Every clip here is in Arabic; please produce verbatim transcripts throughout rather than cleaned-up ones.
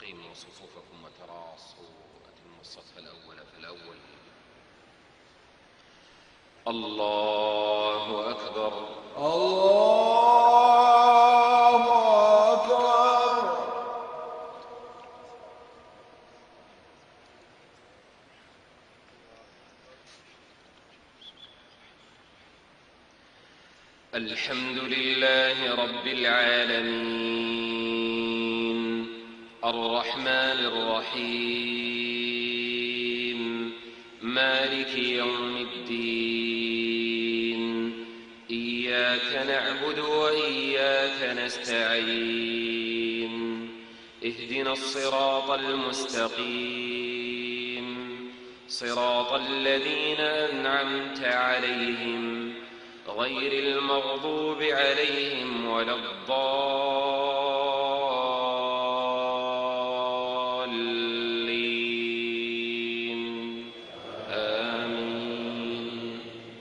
أقيموا صفوفكم وتراصوا، أتموا الصف الأول فالأول. الله أكبر الله أكبر. الحمد لله رب العالمين الرحمن الرحيم مالك يوم الدين. إياك نعبد وإياك نستعين. اهدنا الصراط المستقيم صراط الذين أنعمت عليهم غير المغضوب عليهم ولا الضالين. آمين.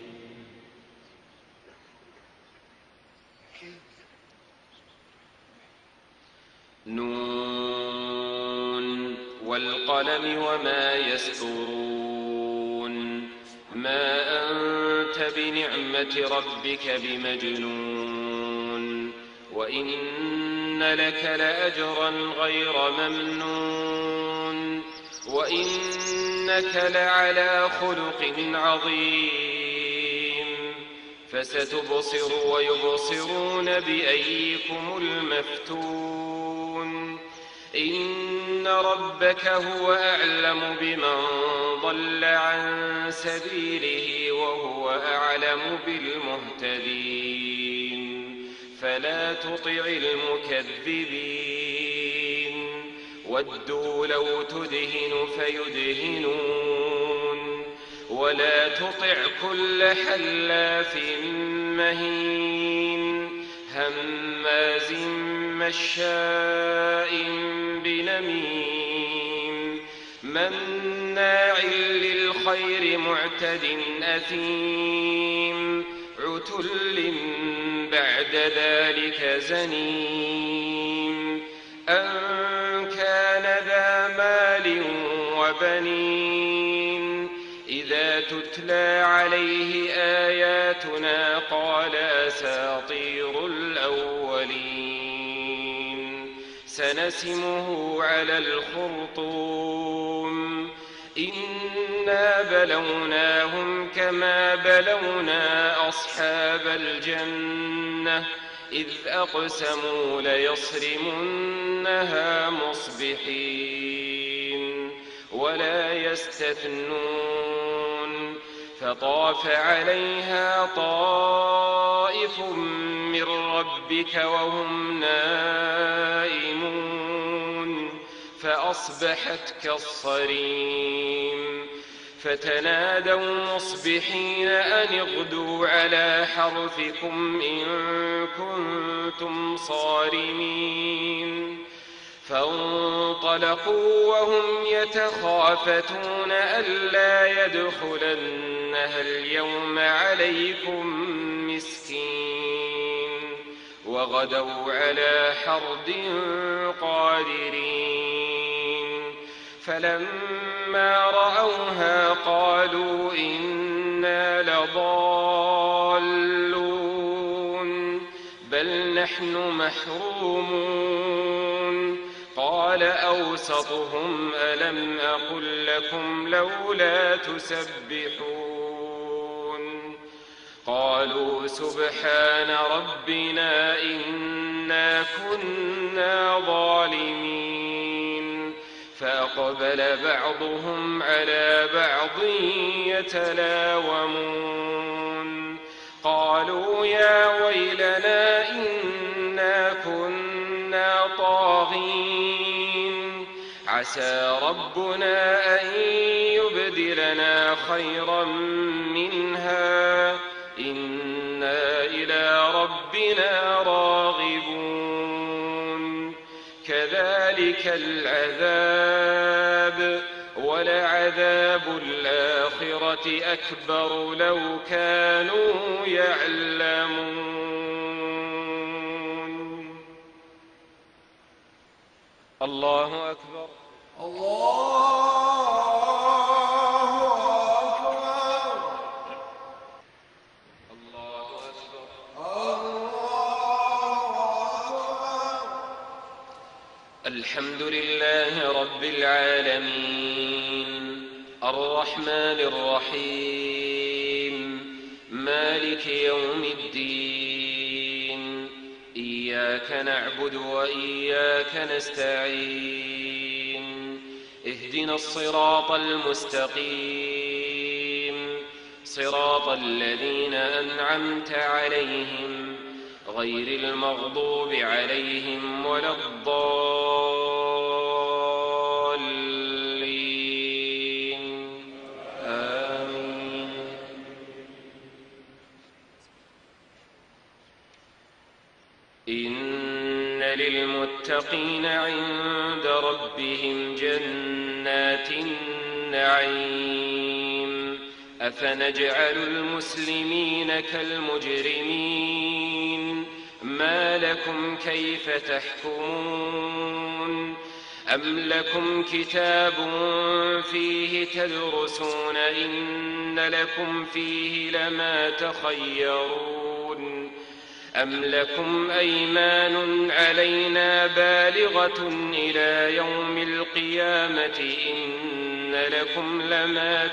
نون والقلم وما يسطرون. ما أنت بنعمة ربك بمجنون. وإن لك لأجرا غير ممنون. وإنك لعلى خلق عظيم. فستبصر ويبصرون بأيكم المفتون. إن ربك هو أعلم بمن ضل عن سبيله وهو أعلم بالمهتدين. فلا تطع المكذبين. ودوا لو تدهن فيدهنون. ولا تطع كل حلاف مهين هماز مشاء بنميم مناع للخير معتد أثيم عتل بعد ذلك زنيم. أن كان ذا مال وبنين. إذا تتلى عليه آياتنا قال أساطير الأولين. سنسمه على الخرطوم. إنا بلوناهم كما بلونا أصحاب الجنة إذ أقسموا ليصرمنها مصبحين ولا يستثنون. فطاف عليها طائف من ربك وهم نائمون فأصبحت كالصريم. فتنادوا مصبحين أن اغدوا على حرثكم إن كنتم صارمين. فانطلقوا وهم يتخافتون ألا يدخلنها اليوم عليكم مسكين. وغدوا على حرد قادرين. فلما رأوها قالوا إنا لضالون بل نحن محرومون. قال أوسطهم ألم أقل لكم لولا تسبحون. قالوا سبحان ربنا إنا كنا ظالمين. فأقبل بعضهم على بعض يتلاومون. قالوا يا ويلنا إنا كنا طاغين. عسى ربنا أن يبدلنا خيرا منها إنا إلى ربنا راغبون. كذلك العذاب ولعذاب الآخرة أكبر لو كانوا يعلمون. الله أكبر. الله أكبر. الله أكبر. الله أكبر. الحمد لله رب العالمين الرحمن الرحيم مالك يوم الدين إياك نعبد وإياك نستعين اهدنا الصراط المستقيم صراط الذين أنعمت عليهم غير المغضوب عليهم ولا الضالين آمين. إن للمتقين عند ربهم جنات النعيم أفنجعل المسلمين كالمجرمين ما لكم كيف تحكمون أم لكم كتاب فيه تدرسون إن لكم فيه لما تخيرون أم لكم أيمان علينا بالغة إلى يوم القيامة إن لكم لما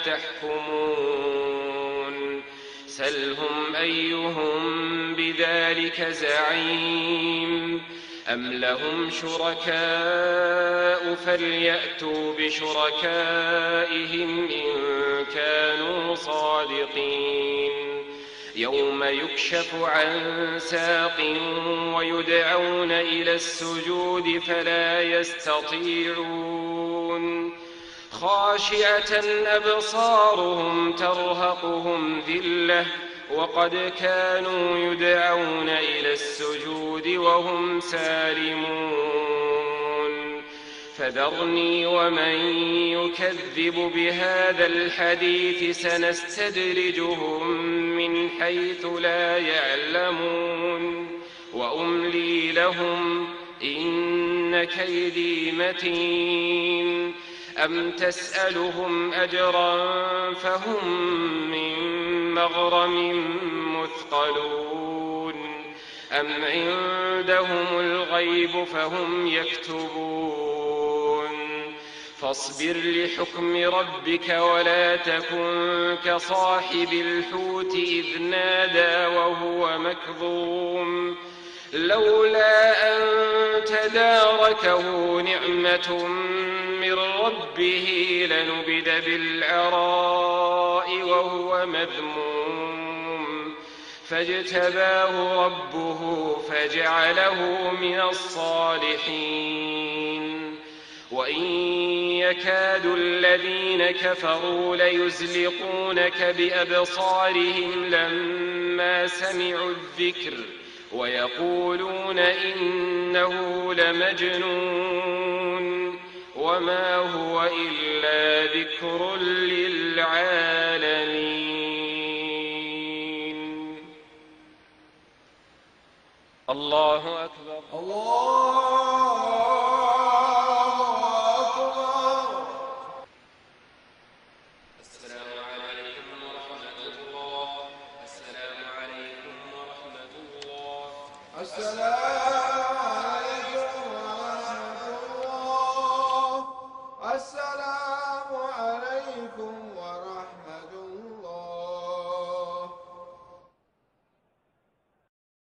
تحكمون سلهم أيهم بذلك زعيم أم لهم شركاء فليأتوا بشركائهم إن كانوا صادقين يوم يكشف عن ساق ويدعون إلى السجود فلا يستطيعون خاشعة أبصارهم ترهقهم ذلة وقد كانوا يدعون إلى السجود وهم سالمون فذرني ومن يكذب بهذا الحديث سنستدرجهم من حيث لا يعلمون وأملي لهم إن كيدي متين أم تسألهم أجرا فهم من مغرم مثقلون أم عندهم الغيب فهم يكتبون فاصبر لحكم ربك ولا تكن كصاحب الحوت إذ نادى وهو مكظوم لولا أن تداركه نعمة من ربه لنبذ بالعراء وهو مذموم فاجتباه ربه فجعله من الصالحين وإن يكاد الذين كفروا ليزلقونك بأبصارهم لما سمعوا الذكر ويقولون إنه لمجنون وما هو إلا ذكر للعالمين. الله أكبر. الله أكبر. السلام عليكم ورحمة الله. السلام عليكم ورحمة الله. السلام عليكم ورحمة الله. السلام عليكم